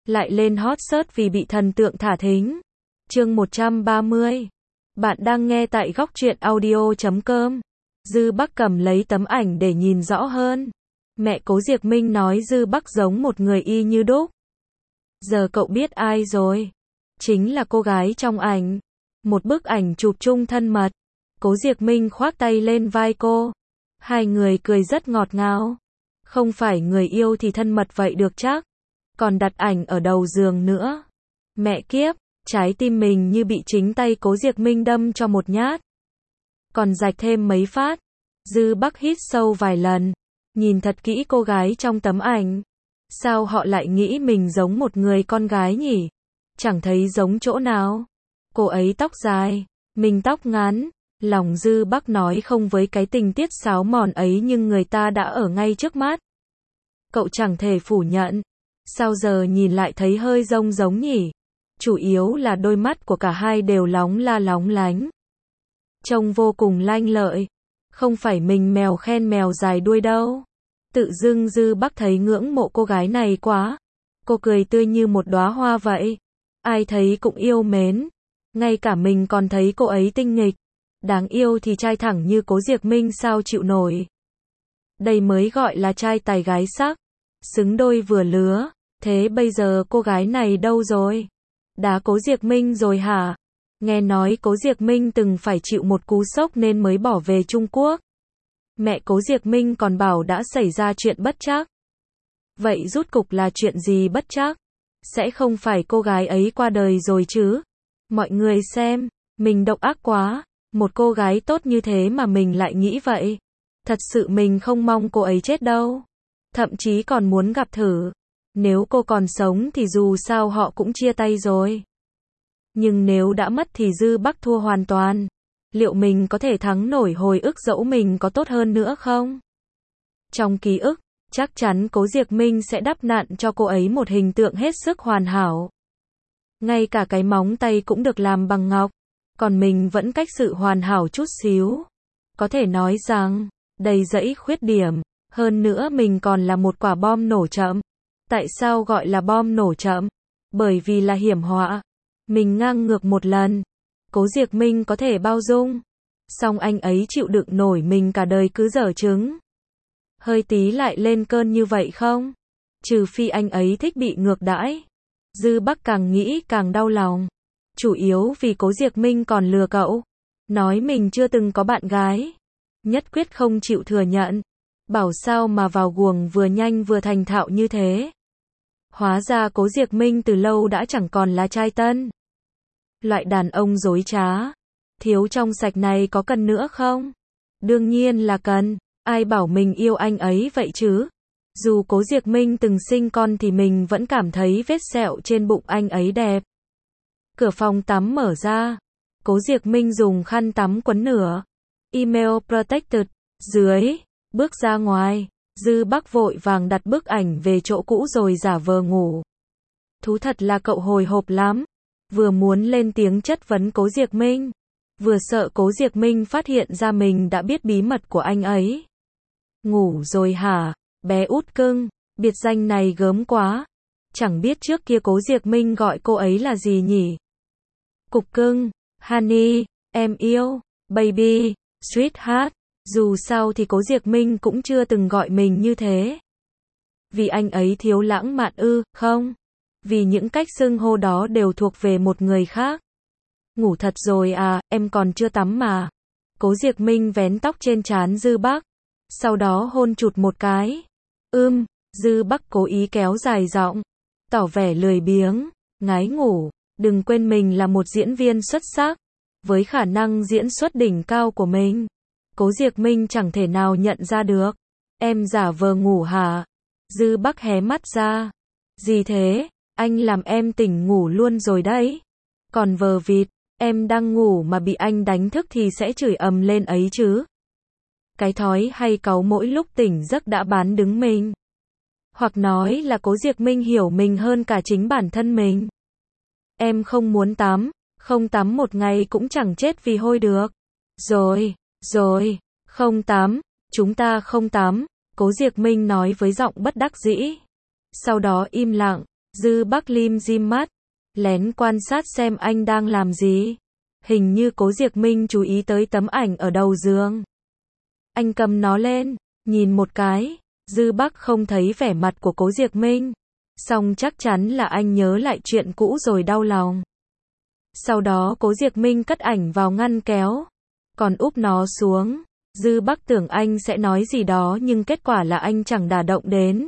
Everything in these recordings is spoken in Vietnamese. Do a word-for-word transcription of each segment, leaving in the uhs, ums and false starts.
lại lên hot search vì bị thần tượng thả thính. Chương một trăm ba mươi. Bạn đang nghe tại góc truyện audio chấm com. Dư Bắc cầm lấy tấm ảnh để nhìn rõ hơn. Mẹ Cố Diệc Minh nói Dư Bắc giống một người y như đúc. Giờ cậu biết ai rồi? Chính là cô gái trong ảnh. Một bức ảnh chụp chung thân mật. Cố Diệc Minh khoác tay lên vai cô. Hai người cười rất ngọt ngào. Không phải người yêu thì thân mật vậy được chắc. Còn đặt ảnh ở đầu giường nữa. Mẹ kiếp, trái tim mình như bị chính tay Cố Diệc Minh đâm cho một nhát. Còn rạch thêm mấy phát. Dư Bắc hít sâu vài lần. Nhìn thật kỹ cô gái trong tấm ảnh. Sao họ lại nghĩ mình giống một người con gái nhỉ? Chẳng thấy giống chỗ nào. Cô ấy tóc dài, mình tóc ngắn. Lòng Dư Bắc nói không với cái tình tiết sáo mòn ấy, nhưng người ta đã ở ngay trước mắt. Cậu chẳng thể phủ nhận. Sao giờ nhìn lại thấy hơi giống giống nhỉ? Chủ yếu là đôi mắt của cả hai đều lóng la lóng lánh. Trông vô cùng lanh lợi. Không phải mình mèo khen mèo dài đuôi đâu. Tự dưng Dư Bắc thấy ngưỡng mộ cô gái này quá. Cô cười tươi như một đóa hoa vậy. Ai thấy cũng yêu mến. Ngay cả mình còn thấy cô ấy tinh nghịch. Đáng yêu thì trai thẳng như Cố Diệc Minh sao chịu nổi. Đây mới gọi là trai tài gái sắc. Xứng đôi vừa lứa. Thế bây giờ cô gái này đâu rồi? Đá Cố Diệc Minh rồi hả? Nghe nói Cố Diệc Minh từng phải chịu một cú sốc nên mới bỏ về Trung Quốc. Mẹ Cố Diệc Minh còn bảo đã xảy ra chuyện bất trắc. Vậy rút cục là chuyện gì bất trắc? Sẽ không phải cô gái ấy qua đời rồi chứ? Mọi người xem, mình độc ác quá. Một cô gái tốt như thế mà mình lại nghĩ vậy. Thật sự mình không mong cô ấy chết đâu. Thậm chí còn muốn gặp thử. Nếu cô còn sống thì dù sao họ cũng chia tay rồi. Nhưng nếu đã mất thì Dư Bắc thua hoàn toàn. Liệu mình có thể thắng nổi hồi ức dẫu mình có tốt hơn nữa không? Trong ký ức, chắc chắn Cố Diệc Minh sẽ đắp nặn cho cô ấy một hình tượng hết sức hoàn hảo. Ngay cả cái móng tay cũng được làm bằng ngọc. Còn mình vẫn cách sự hoàn hảo chút xíu. Có thể nói rằng, đầy dẫy khuyết điểm. Hơn nữa mình còn là một quả bom nổ chậm. Tại sao gọi là bom nổ chậm? Bởi vì là hiểm họa. Mình ngang ngược một lần. Cố Diệc Minh có thể bao dung. Song anh ấy chịu đựng nổi mình cả đời cứ dở trứng. Hơi tí lại lên cơn như vậy không? Trừ phi anh ấy thích bị ngược đãi. Dư Bắc càng nghĩ càng đau lòng. Chủ yếu vì Cố Diệc Minh còn lừa cậu. Nói mình chưa từng có bạn gái. Nhất quyết không chịu thừa nhận. Bảo sao mà vào guồng vừa nhanh vừa thành thạo như thế. Hóa ra Cố Diệc Minh từ lâu đã chẳng còn là trai tân. Loại đàn ông dối trá. Thiếu trong sạch này có cần nữa không? Đương nhiên là cần. Ai bảo mình yêu anh ấy vậy chứ? Dù Cố Diệc Minh từng sinh con thì mình vẫn cảm thấy vết sẹo trên bụng anh ấy đẹp. Cửa phòng tắm mở ra. Cố Diệc Minh dùng khăn tắm quấn nửa. Email protected. Dưới. Bước ra ngoài. Dư Bắc vội vàng đặt bức ảnh về chỗ cũ rồi giả vờ ngủ. Thú thật là cậu hồi hộp lắm. Vừa muốn lên tiếng chất vấn Cố Diệc Minh. Vừa sợ Cố Diệc Minh phát hiện ra mình đã biết bí mật của anh ấy. Ngủ rồi hả? Bé út cưng. Biệt danh này gớm quá. Chẳng biết trước kia Cố Diệc Minh gọi cô ấy là gì nhỉ? Cục cưng, honey, em yêu, baby, sweetheart. Dù sao thì Cố Diệc Minh cũng chưa từng gọi mình như thế. Vì anh ấy thiếu lãng mạn ư, không? Vì những cách xưng hô đó đều thuộc về một người khác. Ngủ thật rồi à, em còn chưa tắm mà. Cố Diệc Minh vén tóc trên trán Dư Bắc. Sau đó hôn chụt một cái. Ưm, Dư Bắc cố ý kéo dài giọng. Tỏ vẻ lười biếng, ngái ngủ. Đừng quên mình là một diễn viên xuất sắc. Với khả năng diễn xuất đỉnh cao của mình. Cố Diệc Minh chẳng thể nào nhận ra được. Em giả vờ ngủ hả? Dư Bắc hé mắt ra. Gì thế? Anh làm em tỉnh ngủ luôn rồi đấy. Còn vờ vịt, em đang ngủ mà bị anh đánh thức thì sẽ chửi ầm lên ấy chứ. Cái thói hay cáu mỗi lúc tỉnh giấc đã bán đứng mình. Hoặc nói là Cố Diệc Minh hiểu mình hơn cả chính bản thân mình. Em không muốn tắm, không tắm một ngày cũng chẳng chết vì hôi được. Rồi, rồi, không tắm, chúng ta không tắm, Cố Diệc Minh nói với giọng bất đắc dĩ. Sau đó im lặng, Dư Bắc lim dim mắt, lén quan sát xem anh đang làm gì. Hình như Cố Diệc Minh chú ý tới tấm ảnh ở đầu giường. Anh cầm nó lên, nhìn một cái, Dư Bắc không thấy vẻ mặt của Cố Diệc Minh. Xong chắc chắn là anh nhớ lại chuyện cũ rồi đau lòng. Sau đó Cố Diệc Minh cất ảnh vào ngăn kéo, còn úp nó xuống. Dư Bắc tưởng anh sẽ nói gì đó nhưng kết quả là anh chẳng đả động đến.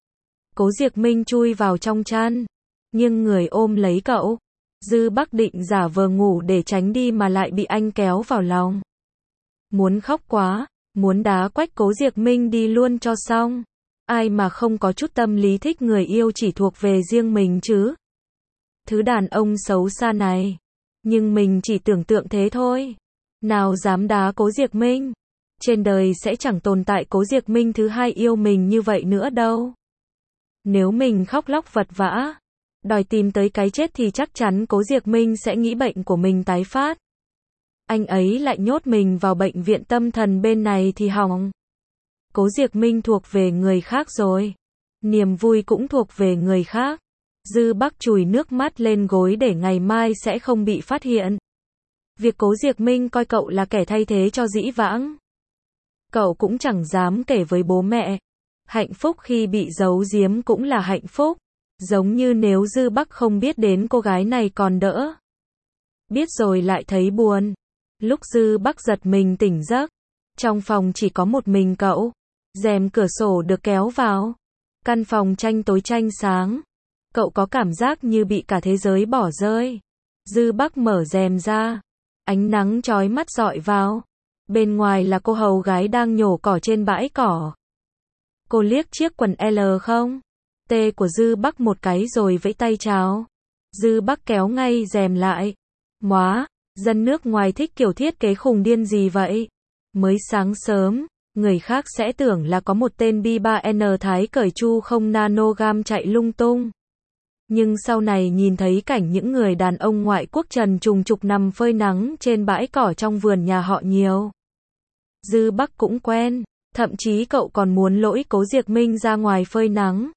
Cố Diệc Minh chui vào trong chăn, nghiêng người ôm lấy cậu. Dư Bắc định giả vờ ngủ để tránh đi mà lại bị anh kéo vào lòng. Muốn khóc quá, muốn đá quách Cố Diệc Minh đi luôn cho xong. Ai mà không có chút tâm lý thích người yêu chỉ thuộc về riêng mình chứ. Thứ đàn ông xấu xa này. Nhưng mình chỉ tưởng tượng thế thôi. Nào dám đá Cố Diệc Minh. Trên đời sẽ chẳng tồn tại Cố Diệc Minh thứ hai yêu mình như vậy nữa đâu. Nếu mình khóc lóc vật vã, đòi tìm tới cái chết thì chắc chắn Cố Diệc Minh sẽ nghĩ bệnh của mình tái phát. Anh ấy lại nhốt mình vào bệnh viện tâm thần bên này thì hỏng. Cố Diệc Minh thuộc về người khác rồi. Niềm vui cũng thuộc về người khác. Dư Bắc chùi nước mắt lên gối để ngày mai sẽ không bị phát hiện. Việc Cố Diệc Minh coi cậu là kẻ thay thế cho Dĩ Vãng. Cậu cũng chẳng dám kể với bố mẹ. Hạnh phúc khi bị giấu giếm cũng là hạnh phúc. Giống như nếu Dư Bắc không biết đến cô gái này còn đỡ. Biết rồi lại thấy buồn. Lúc Dư Bắc giật mình tỉnh giấc, trong phòng chỉ có một mình cậu. Rèm cửa sổ được kéo vào. Căn phòng tranh tối tranh sáng. Cậu có cảm giác như bị cả thế giới bỏ rơi. Dư Bắc mở rèm ra. Ánh nắng chói mắt rọi vào. Bên ngoài là cô hầu gái đang nhổ cỏ trên bãi cỏ. Cô liếc chiếc quần L không? T của Dư Bắc một cái rồi vẫy tay chào. Dư Bắc kéo ngay rèm lại. Móa, dân nước ngoài thích kiểu thiết kế khùng điên gì vậy? Mới sáng sớm, người khác sẽ tưởng là có một tên bi ba N Thái cởi chu không nanogam chạy lung tung. Nhưng sau này nhìn thấy cảnh những người đàn ông ngoại quốc trần trùng trục nằm phơi nắng trên bãi cỏ trong vườn nhà họ nhiều. Dư Bắc cũng quen, thậm chí cậu còn muốn lỗi Cố Diệc Minh ra ngoài phơi nắng.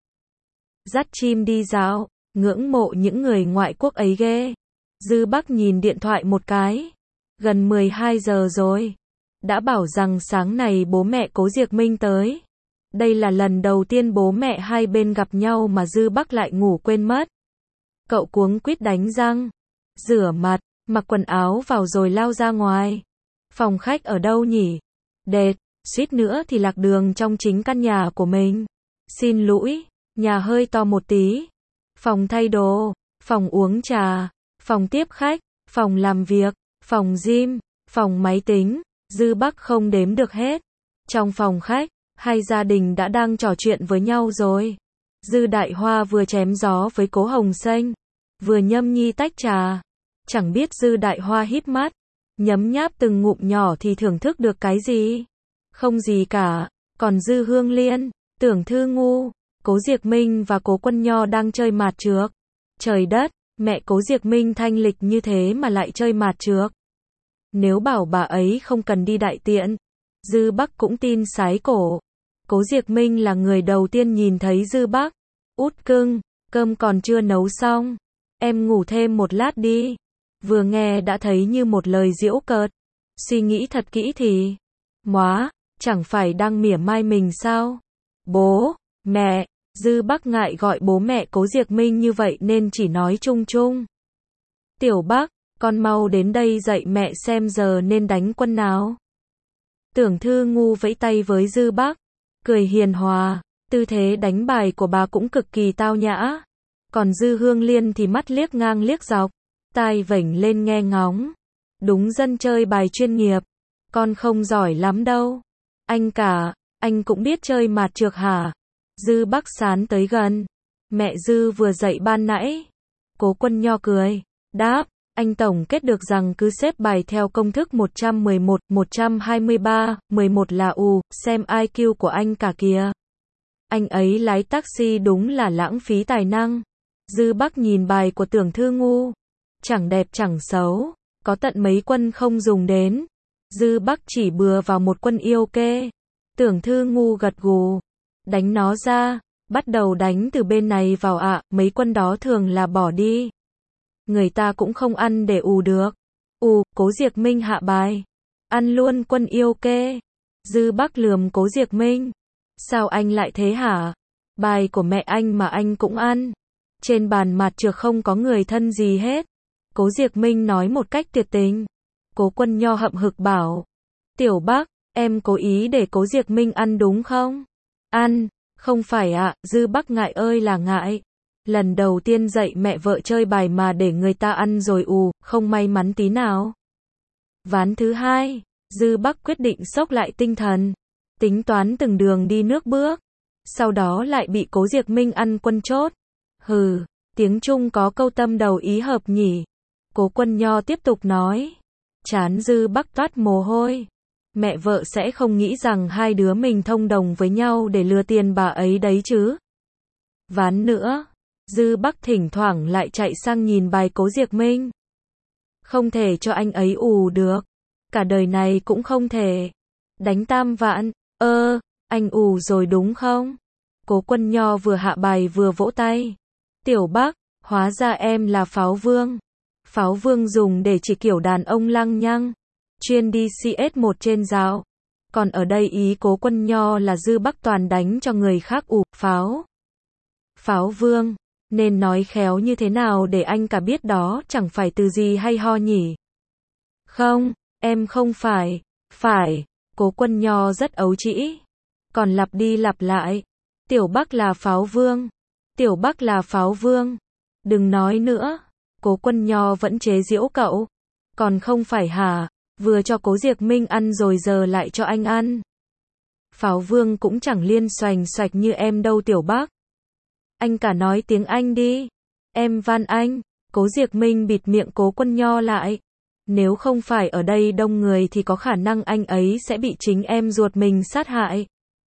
Dắt chim đi dạo, ngưỡng mộ những người ngoại quốc ấy ghê. Dư Bắc nhìn điện thoại một cái. Gần mười hai giờ rồi. Đã bảo rằng sáng này bố mẹ Cố Diệc Minh tới. Đây là lần đầu tiên bố mẹ hai bên gặp nhau mà Dư Bắc lại ngủ quên mất. Cậu cuống quýt đánh răng, rửa mặt, mặc quần áo vào rồi lao ra ngoài. Phòng khách ở đâu nhỉ? Đệt, suýt nữa thì lạc đường trong chính căn nhà của mình. Xin lỗi, nhà hơi to một tí. Phòng thay đồ, phòng uống trà, phòng tiếp khách, phòng làm việc, phòng gym, phòng máy tính. Dư Bắc không đếm được hết. Trong phòng khách, hai gia đình đã đang trò chuyện với nhau rồi. Dư Đại Hoa vừa chém gió với Cố Hồng Xanh, vừa nhâm nhi tách trà. Chẳng biết Dư Đại Hoa híp mắt, nhấm nháp từng ngụm nhỏ thì thưởng thức được cái gì? Không gì cả. Còn Dư Hương Liên, Tưởng Thư Ngu, Cố Diệc Minh và Cố Quân Nho đang chơi mạt trược. Trời đất, mẹ Cố Diệc Minh thanh lịch như thế mà lại chơi mạt trược. Nếu bảo bà ấy không cần đi đại tiện, Dư Bắc cũng tin sái cổ. Cố Diệc Minh là người đầu tiên nhìn thấy Dư Bắc. Út cưng, cơm còn chưa nấu xong. Em ngủ thêm một lát đi. Vừa nghe đã thấy như một lời giễu cợt. Suy nghĩ thật kỹ thì, móa, chẳng phải đang mỉa mai mình sao? Bố, mẹ, Dư Bắc ngại gọi bố mẹ Cố Diệc Minh như vậy nên chỉ nói chung chung. Tiểu Bắc, con mau đến đây dạy mẹ xem giờ nên đánh quân nào. Tưởng Thư Ngu vẫy tay với Dư Bắc, cười hiền hòa, tư thế đánh bài của bà cũng cực kỳ tao nhã. Còn Dư Hương Liên thì mắt liếc ngang liếc dọc, tai vểnh lên nghe ngóng. Đúng dân chơi bài chuyên nghiệp, con không giỏi lắm đâu. Anh cả, anh cũng biết chơi mạt trược hả? Dư Bắc sán tới gần. Mẹ Dư vừa dạy ban nãy. Cố Quân Nho cười, đáp, anh tổng kết được rằng cứ xếp bài theo công thức một trăm mười một, một trăm hai mươi ba, mười một là U, xem i kiu của anh cả kìa. Anh ấy lái taxi đúng là lãng phí tài năng. Dư Bắc nhìn bài của Tưởng Thư Ngu. Chẳng đẹp chẳng xấu, có tận mấy quân không dùng đến. Dư Bắc chỉ bừa vào một quân yêu kê. Tưởng Thư Ngu gật gù. Đánh nó ra, Bắt đầu đánh từ bên này vào ạ, mấy quân đó thường là bỏ đi. Người ta cũng không ăn để ù được. Ù, Cố Diệc Minh hạ bài. Ăn luôn quân yêu kê. Dư Bắc lườm Cố Diệc Minh. Sao anh lại thế hả? Bài của mẹ anh mà anh cũng ăn. Trên bàn mặt trược không có người thân gì hết. Cố Diệc Minh nói một cách tuyệt tình. Cố Quân Nho hậm hực bảo. Tiểu Bắc, em cố ý để Cố Diệc Minh ăn đúng không? Ăn, không phải ạ, à, Dư Bắc ngại ơi là ngại. Lần đầu tiên dạy mẹ vợ chơi bài mà để người ta ăn rồi ù, không may mắn tí nào. Ván thứ hai, Dư Bắc quyết định xốc lại tinh thần. Tính toán từng đường đi nước bước. Sau đó lại bị Cố Diệc Minh ăn quân chốt. Hừ, tiếng Trung có câu tâm đầu ý hợp nhỉ. Cố Quân Nho tiếp tục nói. Chán Dư Bắc toát mồ hôi. Mẹ vợ sẽ không nghĩ rằng hai đứa mình thông đồng với nhau để lừa tiền bà ấy đấy chứ. Ván nữa, Dư Bắc thỉnh thoảng lại chạy sang nhìn bài Cố Diệc Minh. Không thể cho anh ấy ù được. Cả đời này cũng không thể. Đánh tam vạn, ơ, anh ù rồi đúng không? Cố Quân Nho vừa hạ bài vừa vỗ tay. Tiểu Bắc, hóa ra em là pháo vương. Pháo vương dùng để chỉ kiểu đàn ông lăng nhăng. Chuyên đi xê ét một trên dạo. Còn ở đây ý Cố Quân Nho là Dư Bắc toàn đánh cho người khác ù, pháo. Pháo vương, nên nói khéo như thế nào để anh cả biết đó chẳng phải từ gì hay ho nhỉ? Không, em không phải. Phải, Cố Quân Nho rất ấu trĩ. Còn lặp đi lặp lại. Tiểu Bắc là pháo vương. Tiểu Bắc là pháo vương. Đừng nói nữa. Cố Quân Nho vẫn chế giễu cậu. Còn không phải hả? Vừa cho Cố Diệc Minh ăn rồi giờ lại cho anh ăn. Pháo vương cũng chẳng liên xoành xoạch như em đâu Tiểu Bắc. Anh cả nói tiếng Anh đi. Em van anh. Cố Diệc Minh bịt miệng Cố Quân Nho lại. Nếu không phải ở đây đông người thì có khả năng anh ấy sẽ bị chính em ruột mình sát hại.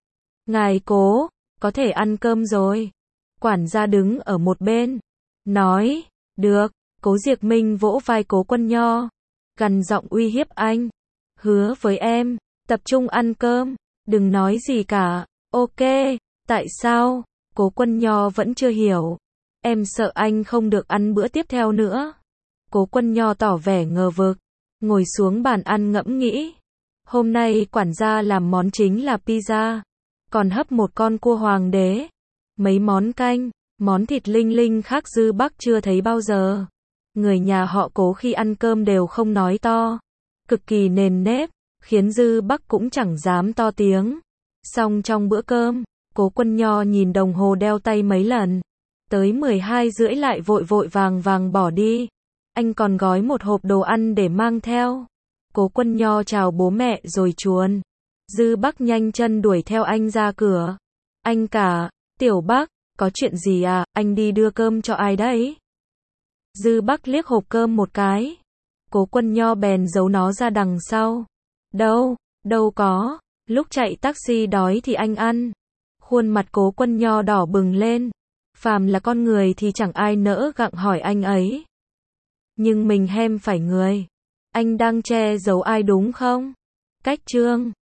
Ngài Cố, có thể ăn cơm rồi. Quản gia đứng ở một bên. Nói, được. Cố Diệc Minh vỗ vai Cố Quân Nho. Gằn giọng uy hiếp anh. Hứa với em, tập trung ăn cơm. Đừng nói gì cả. Ok, tại sao? Cố Quân Nho vẫn chưa hiểu. Em sợ anh không được ăn bữa tiếp theo nữa. Cố Quân Nho tỏ vẻ ngờ vực. Ngồi xuống bàn ăn ngẫm nghĩ. Hôm nay quản gia làm món chính là pizza. Còn hấp một con cua hoàng đế. Mấy món canh, món thịt linh linh khác Dư Bắc chưa thấy bao giờ. Người nhà họ Cố khi ăn cơm đều không nói to. Cực kỳ nền nếp, khiến Dư Bắc cũng chẳng dám to tiếng. Xong trong bữa cơm, Cố Quân Nho nhìn đồng hồ đeo tay mấy lần. Tới mười hai rưỡi lại vội vội vàng vàng bỏ đi. Anh còn gói một hộp đồ ăn để mang theo. Cố Quân Nho chào bố mẹ rồi chuồn. Dư Bắc nhanh chân đuổi theo anh ra cửa. Anh cả, Tiểu Bắc, có chuyện gì à, anh đi đưa cơm cho ai đấy? Dư Bắc liếc hộp cơm một cái. Cố Quân Nho bèn giấu nó ra đằng sau. Đâu, đâu có, lúc chạy taxi đói thì anh ăn. Khuôn mặt Cố Quân Nho đỏ bừng lên. Phàm là con người thì chẳng ai nỡ gặng hỏi anh ấy. Nhưng mình hem phải người. Anh đang che giấu ai đúng không? Cách chương